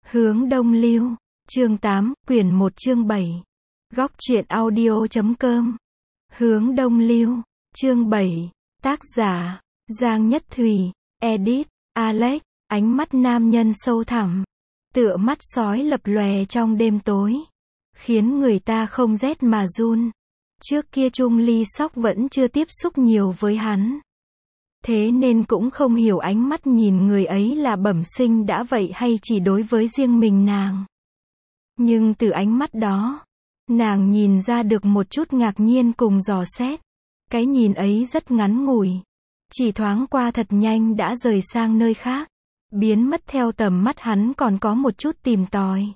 Hướng Đông Lưu, chương 8, quyển 1 chương 7. Góc truyện audio.com. Hướng Đông Lưu, chương 7. Tác giả, Giang Nhất Thùy, edit, Alex, ánh mắt nam nhân sâu thẳm, tựa mắt sói lập lòe trong đêm tối, khiến người ta không rét mà run. Trước kia Trung Ly Sóc vẫn chưa tiếp xúc nhiều với hắn. Thế nên cũng không hiểu ánh mắt nhìn người ấy là bẩm sinh đã vậy hay chỉ đối với riêng mình nàng. Nhưng từ ánh mắt đó, nàng nhìn ra được một chút ngạc nhiên cùng dò xét. Cái nhìn ấy rất ngắn ngủi, chỉ thoáng qua thật nhanh đã rời sang nơi khác, biến mất theo tầm mắt hắn còn có một chút tìm tòi.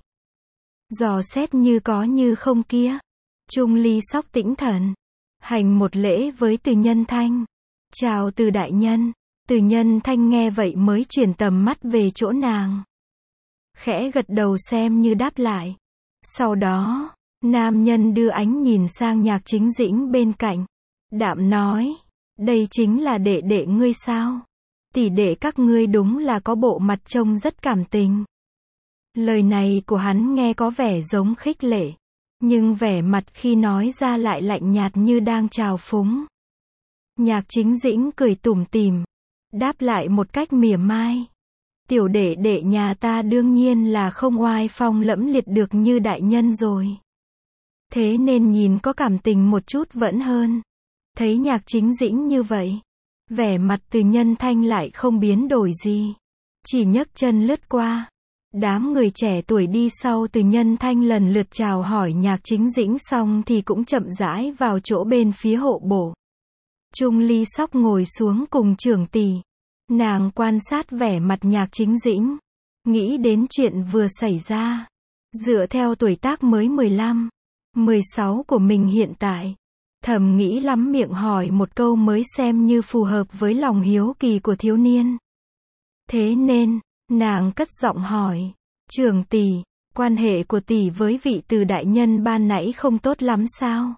Dò xét như có như không kia. Trung Ly Sóc tĩnh thần, hành một lễ với Từ Nhân Thanh. Chào Từ đại nhân. Từ Nhân Thanh nghe vậy mới chuyển tầm mắt về chỗ nàng. Khẽ gật đầu xem như đáp lại. Sau đó, nam nhân đưa ánh nhìn sang Nhạc Chính Dĩnh bên cạnh. Đạm nói, đây chính là đệ đệ ngươi sao? Tỷ đệ các ngươi đúng là có bộ mặt trông rất cảm tình. Lời này của hắn nghe có vẻ giống khích lệ, nhưng vẻ mặt khi nói ra lại lạnh nhạt như đang trào phúng. Nhạc Chính Dĩnh cười tủm tỉm, đáp lại một cách mỉa mai. Tiểu đệ đệ nhà ta đương nhiên là không oai phong lẫm liệt được như đại nhân rồi. Thế nên nhìn có cảm tình một chút vẫn hơn. Thấy Nhạc Chính Dĩnh như vậy, vẻ mặt Từ Nhân Thanh lại không biến đổi gì, chỉ nhấc chân lướt qua. Đám người trẻ tuổi đi sau Từ Nhân Thanh lần lượt chào hỏi Nhạc Chính Dĩnh xong thì cũng chậm rãi vào chỗ bên phía hộ bổ. Trung Ly Sóc ngồi xuống cùng trưởng tỷ. Nàng quan sát vẻ mặt Nhạc Chính Dĩnh, nghĩ đến chuyện vừa xảy ra. Dựa theo tuổi tác mới 15, 16 của mình hiện tại, thầm nghĩ lắm miệng hỏi một câu mới xem như phù hợp với lòng hiếu kỳ của thiếu niên. Thế nên, nàng cất giọng hỏi, trưởng tỷ, quan hệ của tỷ với vị Từ đại nhân ban nãy không tốt lắm sao?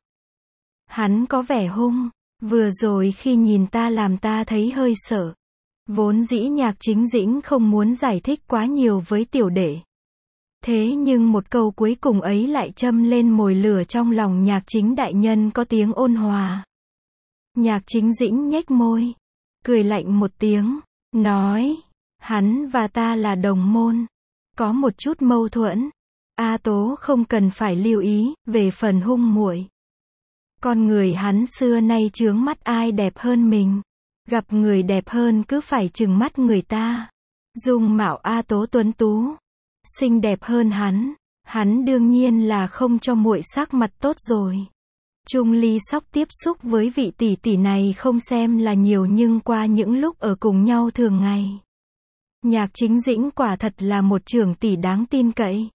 Hắn có vẻ hung, vừa rồi khi nhìn ta làm ta thấy hơi sợ. Vốn dĩ Nhạc Chính Dĩnh không muốn giải thích quá nhiều với tiểu đệ. Thế nhưng một câu cuối cùng ấy lại châm lên mồi lửa trong lòng Nhạc Chính đại nhân có tiếng ôn hòa. Nhạc Chính Dĩnh nhếch môi, cười lạnh một tiếng, nói, hắn và ta là đồng môn, có một chút mâu thuẫn. A Tố không cần phải lưu ý, về phần hung muội. Con người hắn xưa nay chướng mắt ai đẹp hơn mình. Gặp người đẹp hơn cứ phải trừng mắt người ta. Dung mạo A Tố tuấn tú, xinh đẹp hơn hắn đương nhiên là không cho muội sắc mặt tốt rồi. Trung Ly Sóc tiếp xúc với vị tỷ tỷ này không xem là nhiều nhưng qua những lúc ở cùng nhau thường ngày, Nhạc Chính Dĩnh quả thật là một trưởng tỷ đáng tin cậy.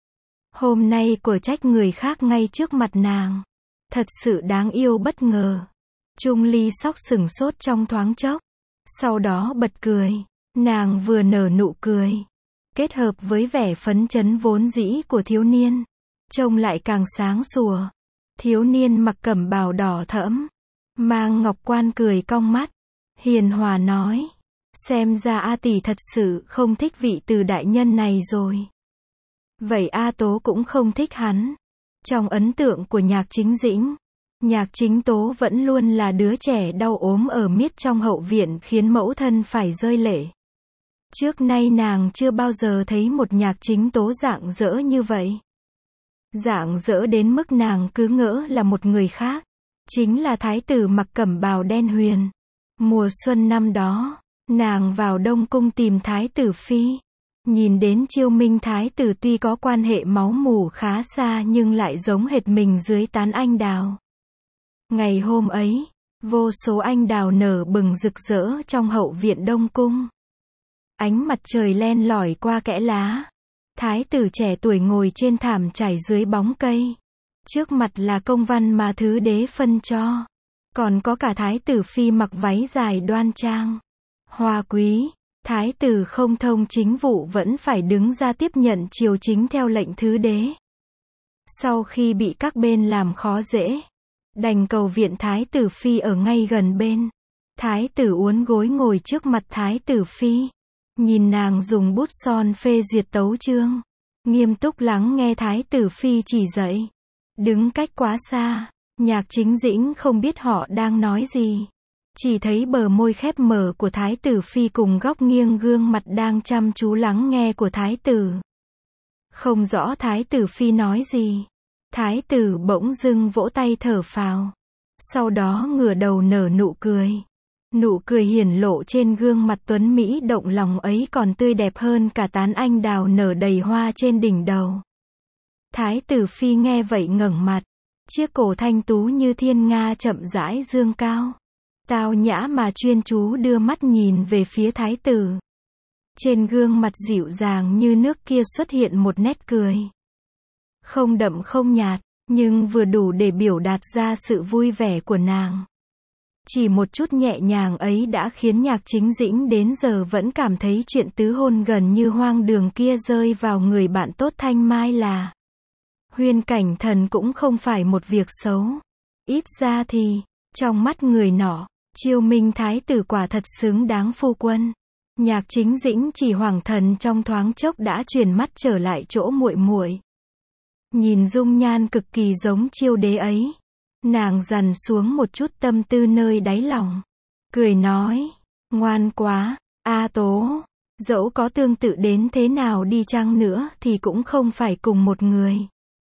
Hôm nay của trách người khác ngay trước mặt nàng, thật sự đáng yêu bất ngờ. Trung Ly Sóc sửng sốt trong thoáng chốc, sau đó bật cười. Nàng vừa nở nụ cười, kết hợp với vẻ phấn chấn vốn dĩ của thiếu niên, trông lại càng sáng sủa. Thiếu niên mặc cẩm bào đỏ thẫm, mang ngọc quan cười cong mắt, hiền hòa nói, xem ra A tỷ thật sự không thích vị Từ đại nhân này rồi. Vậy A Tố cũng không thích hắn. Trong ấn tượng của Nhạc Chính Dĩnh, Nhạc Chính Tố vẫn luôn là đứa trẻ đau ốm ở miết trong hậu viện khiến mẫu thân phải rơi lệ. Trước nay nàng chưa bao giờ thấy một Nhạc Chính Tố rạng rỡ như vậy. Rạng rỡ đến mức nàng cứ ngỡ là một người khác. Chính là thái tử mặc cẩm bào đen huyền. Mùa xuân năm đó, nàng vào Đông Cung tìm thái tử phi. Nhìn đến Chiêu Minh thái tử tuy có quan hệ máu mủ khá xa nhưng lại giống hệt mình dưới tán anh đào. Ngày hôm ấy, vô số anh đào nở bừng rực rỡ trong hậu viện Đông Cung. Ánh mặt trời len lỏi qua kẽ lá. Thái tử trẻ tuổi ngồi trên thảm trải dưới bóng cây. Trước mặt là công văn mà thứ đế phân cho. Còn có cả thái tử phi mặc váy dài đoan trang, hoa quý. Thái tử không thông chính vụ vẫn phải đứng ra tiếp nhận triều chính theo lệnh thứ đế. Sau khi bị các bên làm khó dễ, đành cầu viện thái tử phi ở ngay gần bên. Thái tử uốn gối ngồi trước mặt thái tử phi, nhìn nàng dùng bút son phê duyệt tấu chương. nghiêm túc lắng nghe thái tử phi chỉ dạy. Đứng cách quá xa, Nhạc Chính Dĩnh không biết họ đang nói gì. Chỉ thấy bờ môi khép mở của thái tử phi cùng góc nghiêng gương mặt đang chăm chú lắng nghe của thái tử. Không rõ thái tử phi nói gì. Thái tử bỗng dưng vỗ tay thở phào. Sau đó ngửa đầu nở nụ cười. Nụ cười hiển lộ trên gương mặt tuấn Mỹ động lòng ấy còn tươi đẹp hơn cả tán anh đào nở đầy hoa trên đỉnh đầu. Thái tử phi nghe vậy ngẩng mặt. Chiếc cổ thanh tú như thiên nga chậm rãi dương cao. Tao nhã mà chuyên chú đưa mắt nhìn về phía thái tử. Trên gương mặt dịu dàng như nước kia xuất hiện một nét cười. Không đậm không nhạt, nhưng vừa đủ để biểu đạt ra sự vui vẻ của nàng. Chỉ một chút nhẹ nhàng ấy đã khiến Nhạc Chính Dĩnh đến giờ vẫn cảm thấy chuyện tứ hôn gần như hoang đường kia rơi vào người bạn tốt Thanh Mai là Huyên Cảnh Thần cũng không phải một việc xấu. Ít ra thì, trong mắt người nọ, Chiêu Minh thái tử quả thật xứng đáng phu quân. Nhạc Chính Dĩnh chỉ hoàng thần trong thoáng chốc đã chuyển mắt trở lại chỗ muội muội. Nhìn dung nhan cực kỳ giống Chiêu đế ấy, nàng dằn xuống một chút tâm tư nơi đáy lòng, cười nói, ngoan quá, A Tố, dẫu có tương tự đến thế nào đi chăng nữa thì cũng không phải cùng một người.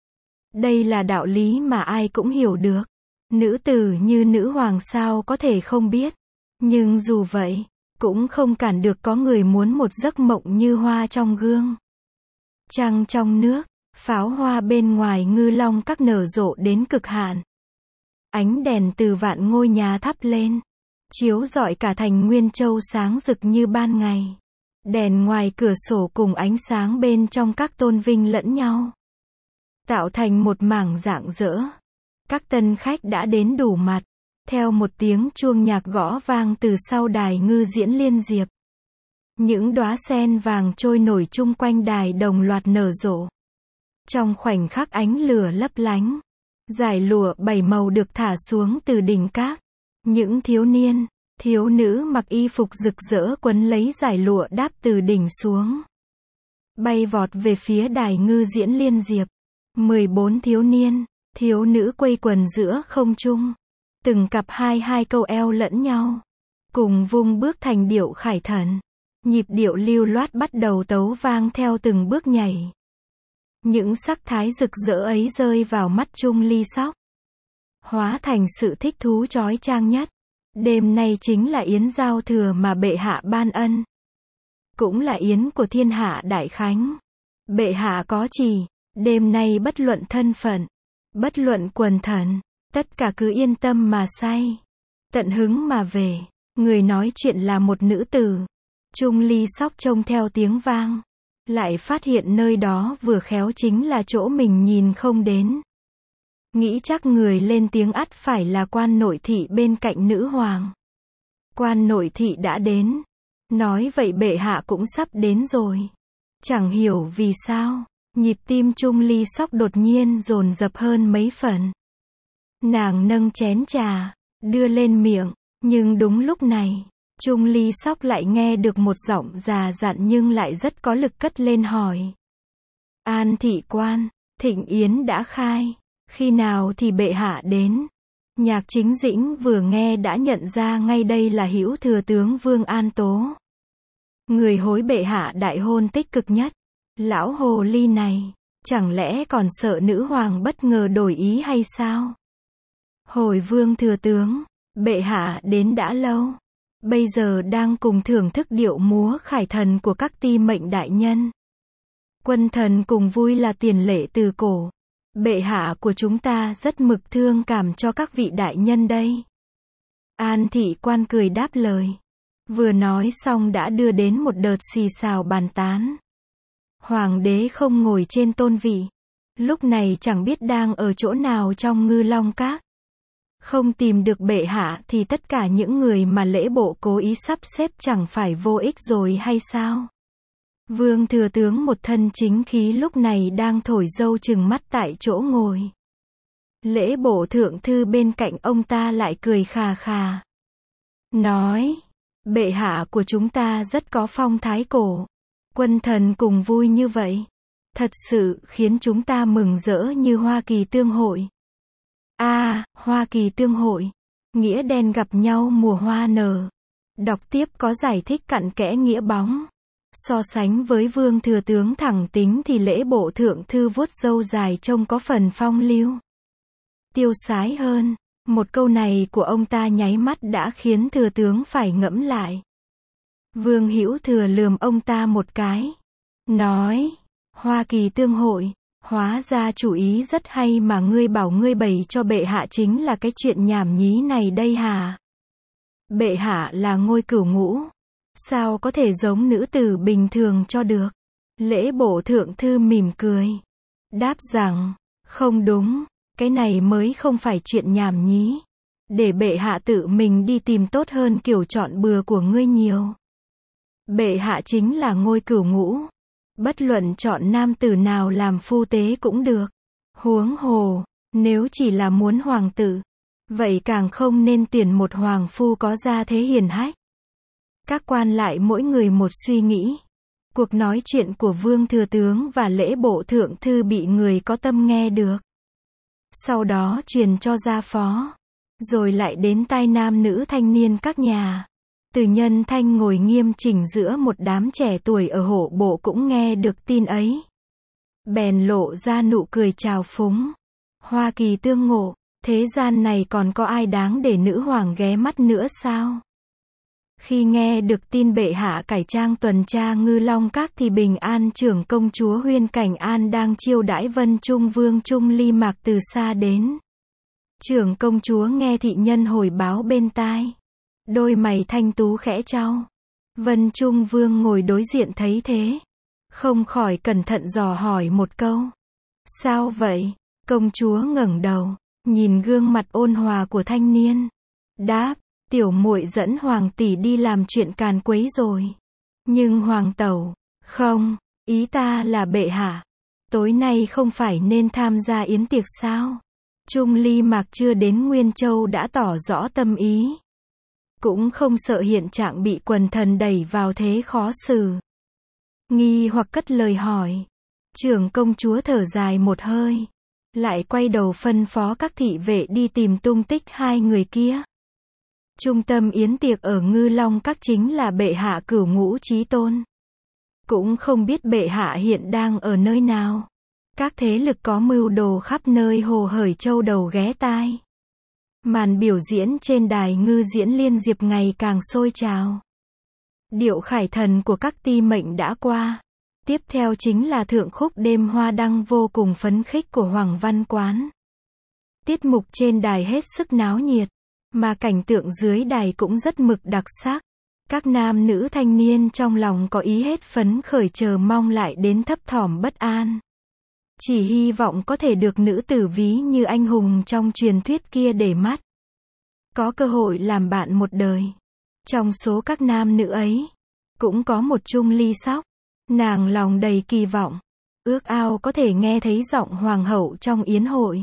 Đây là đạo lý mà ai cũng hiểu được. Nữ tử như nữ hoàng sao có thể không biết. Nhưng dù vậy, cũng không cản được có người muốn một giấc mộng như hoa trong gương. Trăng trong nước, pháo hoa bên ngoài Ngư Long Các nở rộ đến cực hạn. Ánh đèn từ vạn ngôi nhà thắp lên, chiếu rọi cả thành Nguyên Châu sáng rực như ban ngày. Đèn ngoài cửa sổ cùng ánh sáng bên trong các tôn vinh lẫn nhau, tạo thành một mảng rạng rỡ. Các tân khách đã đến đủ mặt. Theo một tiếng chuông nhạc gõ vang từ sau đài ngư diễn liên diệp. Những đóa sen vàng trôi nổi chung quanh đài đồng loạt nở rộ. Trong khoảnh khắc ánh lửa lấp lánh, dải lụa 7 màu được thả xuống từ đỉnh các. Những thiếu niên, thiếu nữ mặc y phục rực rỡ quấn lấy dải lụa đáp từ đỉnh xuống, bay vọt về phía đài ngư diễn liên diệp. 14 thiếu niên, thiếu nữ quây quần giữa không trung. Từng cặp hai câu eo lẫn nhau, cùng vung bước thành điệu khải thần. Nhịp điệu lưu loát bắt đầu tấu vang theo từng bước nhảy. Những sắc thái rực rỡ ấy rơi vào mắt Trung Ly Sóc, hóa thành sự thích thú chói chang nhất. Đêm nay chính là yến giao thừa mà bệ hạ ban ân, cũng là yến của thiên hạ đại khánh. Bệ hạ có chỉ, đêm nay bất luận thân phận, bất luận quần thần, tất cả cứ yên tâm mà say, tận hứng mà về. Người nói chuyện là một nữ tử. Trung Ly Sóc trông theo tiếng vang, lại phát hiện nơi đó vừa khéo chính là chỗ mình nhìn không đến. Nghĩ chắc người lên tiếng ắt phải là quan nội thị bên cạnh nữ hoàng. Quan nội thị đã đến. Nói vậy bệ hạ cũng sắp đến rồi. Chẳng hiểu vì sao, nhịp tim Trung Ly Sóc đột nhiên dồn dập hơn mấy phần. Nàng nâng chén trà, đưa lên miệng, nhưng đúng lúc này, Trung Ly Sóc lại nghe được một giọng già dặn nhưng lại rất có lực cất lên hỏi. An thị quan, thịnh yến đã khai, khi nào thì bệ hạ đến? Nhạc Chính Dĩnh vừa nghe đã nhận ra ngay đây là hữu thừa tướng Vương An Tố, người hối bệ hạ đại hôn tích cực nhất. Lão hồ ly này, chẳng lẽ còn sợ nữ hoàng bất ngờ đổi ý hay sao? Hồi Vương thừa tướng, bệ hạ đến đã lâu, bây giờ đang cùng thưởng thức điệu múa khải thần của các ti mệnh đại nhân. Quân thần cùng vui là tiền lệ từ cổ. Bệ hạ của chúng ta rất mực thương cảm cho các vị đại nhân đây. An thị quan cười đáp lời. Vừa nói xong đã đưa đến một đợt xì xào bàn tán. Hoàng đế không ngồi trên tôn vị, lúc này chẳng biết đang ở chỗ nào trong Ngư Long Các. Không tìm được bệ hạ thì tất cả những người mà lễ bộ cố ý sắp xếp chẳng phải vô ích rồi hay sao? Vương thừa tướng một thân chính khí lúc này đang thổi dâu chừng mắt tại chỗ ngồi. Lễ bộ thượng thư bên cạnh ông ta lại cười khà khà, nói, bệ hạ của chúng ta rất có phong thái cổ. Quân thần cùng vui như vậy, Thật sự khiến chúng ta mừng rỡ như Hoa Kỳ Tương Hội. Hoa Kỳ Tương Hội. Nghĩa đen gặp nhau mùa hoa nở. Đọc tiếp có giải thích cặn kẽ nghĩa bóng. So sánh với Vương Thừa Tướng thẳng tính thì Lễ Bộ Thượng Thư vuốt râu dài trông có phần phong lưu, tiêu sái hơn. Một câu này của ông ta nháy mắt đã khiến Thừa Tướng phải ngẫm lại. Vương Hữu Thừa lườm ông ta một cái, nói, Hoa Kỳ Tương Hội, hóa ra chủ ý rất hay mà ngươi bảo ngươi bày cho bệ hạ chính là cái chuyện nhảm nhí này đây hả? Bệ hạ là ngôi cửu ngũ, sao có thể giống nữ tử bình thường cho được? Lễ Bộ Thượng Thư mỉm cười, đáp rằng, không đúng, cái này mới không phải chuyện nhảm nhí. Để bệ hạ tự mình đi tìm tốt hơn kiểu chọn bừa của ngươi nhiều. Bệ hạ chính là ngôi cửu ngũ, bất luận chọn nam tử nào làm phu tế cũng được. Huống hồ, nếu chỉ là muốn hoàng tử, vậy càng không nên tuyển một hoàng phu có gia thế hiền hách. Các quan lại mỗi người một suy nghĩ. Cuộc nói chuyện của Vương Thừa Tướng và Lễ Bộ Thượng Thư bị người có tâm nghe được. Sau đó truyền cho gia phó. Rồi lại đến tai nam nữ thanh niên các nhà. Từ Nhân Thanh ngồi nghiêm chỉnh giữa một đám trẻ tuổi ở hộ bộ cũng nghe được tin ấy. Bèn lộ ra nụ cười trào phúng. Hoa Kỳ Tương Ngộ, thế gian này còn có ai đáng để nữ hoàng ghé mắt nữa sao? Khi nghe được tin bệ hạ cải trang tuần tra Ngư Long Các thì Bình An trưởng công chúa Huyên Cảnh An đang chiêu đãi Vân Trung Vương Trung Ly Mạc từ xa đến. Trưởng công chúa nghe thị nhân hồi báo bên tai. Đôi mày thanh tú khẽ chau. Vân Trung Vương ngồi đối diện thấy thế, không khỏi cẩn thận dò hỏi một câu. Sao vậy? Công chúa ngẩng đầu, nhìn gương mặt ôn hòa của thanh niên. Đáp, tiểu muội dẫn hoàng tỷ đi làm chuyện càn quấy rồi. Nhưng hoàng tẩu, không, ý ta là bệ hạ. Tối nay không phải nên tham gia yến tiệc sao? Trung Ly Mạc chưa đến Nguyên Châu đã tỏ rõ tâm ý. Cũng không sợ hiện trạng bị quần thần đẩy vào thế khó xử. Nghi hoặc cất lời hỏi. Trưởng công chúa thở dài một hơi. Lại quay đầu phân phó các thị vệ đi tìm tung tích hai người kia. Trung tâm yến tiệc ở Ngư Long Các chính là bệ hạ cửu ngũ chí tôn. Cũng không biết bệ hạ hiện đang ở nơi nào. Các thế lực có mưu đồ khắp nơi hồ hởi châu đầu ghé tai. Màn biểu diễn trên đài ngư diễn liên diệp ngày càng sôi trào. Điệu khải thần của các ti mệnh đã qua. Tiếp theo chính là thượng khúc đêm hoa đăng vô cùng phấn khích của Hoàng Văn Quán. Tiết mục trên đài hết sức náo nhiệt, mà cảnh tượng dưới đài cũng rất mực đặc sắc. Các nam nữ thanh niên trong lòng có ý hết phấn khởi chờ mong lại đến thấp thỏm bất an. Chỉ hy vọng có thể được nữ tử ví như anh hùng trong truyền thuyết kia để mắt. Có cơ hội làm bạn một đời. Trong số các nam nữ ấy, cũng có một Trung Ly Sóc. Nàng lòng đầy kỳ vọng, ước ao có thể nghe thấy giọng hoàng hậu trong yến hội.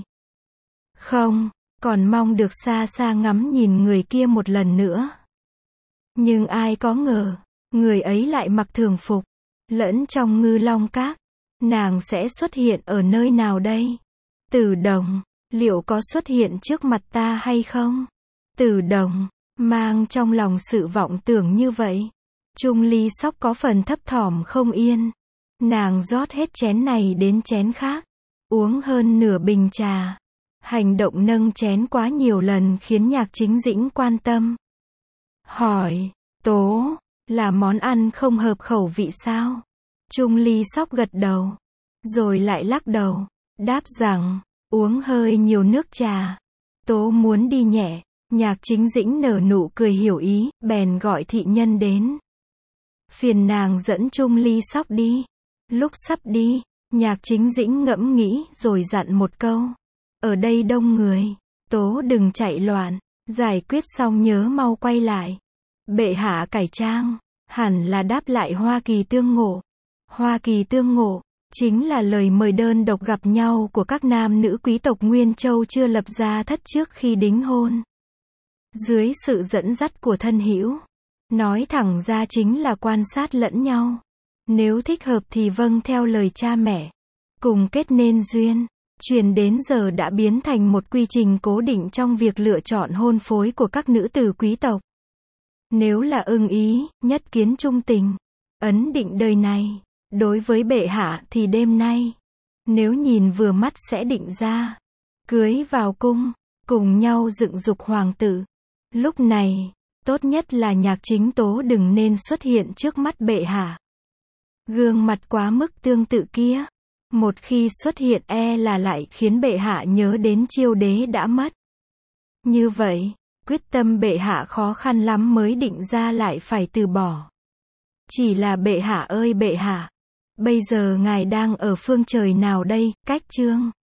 Không, còn mong được xa xa ngắm nhìn người kia một lần nữa. Nhưng ai có ngờ, người ấy lại mặc thường phục, lẫn trong Ngư Long Các. Nàng sẽ xuất hiện ở nơi nào đây? Tử Đồng, liệu có xuất hiện trước mặt ta hay không? Tử Đồng, mang trong lòng sự vọng tưởng như vậy. Trung Ly Sóc có phần thấp thỏm không yên. Nàng rót hết chén này đến chén khác, uống hơn nửa bình trà. Hành động nâng chén quá nhiều lần khiến Nhạc Chính Dĩnh quan tâm. Hỏi, Tố, là món ăn không hợp khẩu vị sao? Trung Ly Sóc gật đầu, rồi lại lắc đầu, đáp rằng, uống hơi nhiều nước trà. Tố muốn đi nhẹ. Nhạc Chính Dĩnh nở nụ cười hiểu ý, bèn gọi thị nhân đến. Phiền nàng dẫn Trung Ly Sóc đi. Lúc sắp đi, Nhạc Chính Dĩnh ngẫm nghĩ rồi dặn một câu. Ở đây đông người, Tố đừng chạy loạn, giải quyết xong nhớ mau quay lại. Bệ hạ cải trang, hẳn là đáp lại Hoa Kỳ Tương Ngộ. Hoa Kỳ Tương Ngộ, chính là lời mời đơn độc gặp nhau của các nam nữ quý tộc Nguyên Châu chưa lập gia thất trước khi đính hôn. Dưới sự dẫn dắt của thân hữu, nói thẳng ra chính là quan sát lẫn nhau. Nếu thích hợp thì vâng theo lời cha mẹ, cùng kết nên duyên, truyền đến giờ đã biến thành một quy trình cố định trong việc lựa chọn hôn phối của các nữ tử quý tộc. Nếu là ưng ý, nhất kiến trung tình, ấn định đời này, đối với bệ hạ thì đêm nay, nếu nhìn vừa mắt sẽ định ra, cưới vào cung, cùng nhau dựng dục hoàng tử. Lúc này, tốt nhất là Nhạc Chính Tố đừng nên xuất hiện trước mắt bệ hạ. Gương mặt quá mức tương tự kia, một khi xuất hiện là lại khiến bệ hạ nhớ đến Chiêu đế đã mất. Như vậy, quyết tâm bệ hạ khó khăn lắm mới định ra lại phải từ bỏ. Chỉ là bệ hạ ơi bệ hạ, bây giờ ngài đang ở phương trời nào đây, cách chương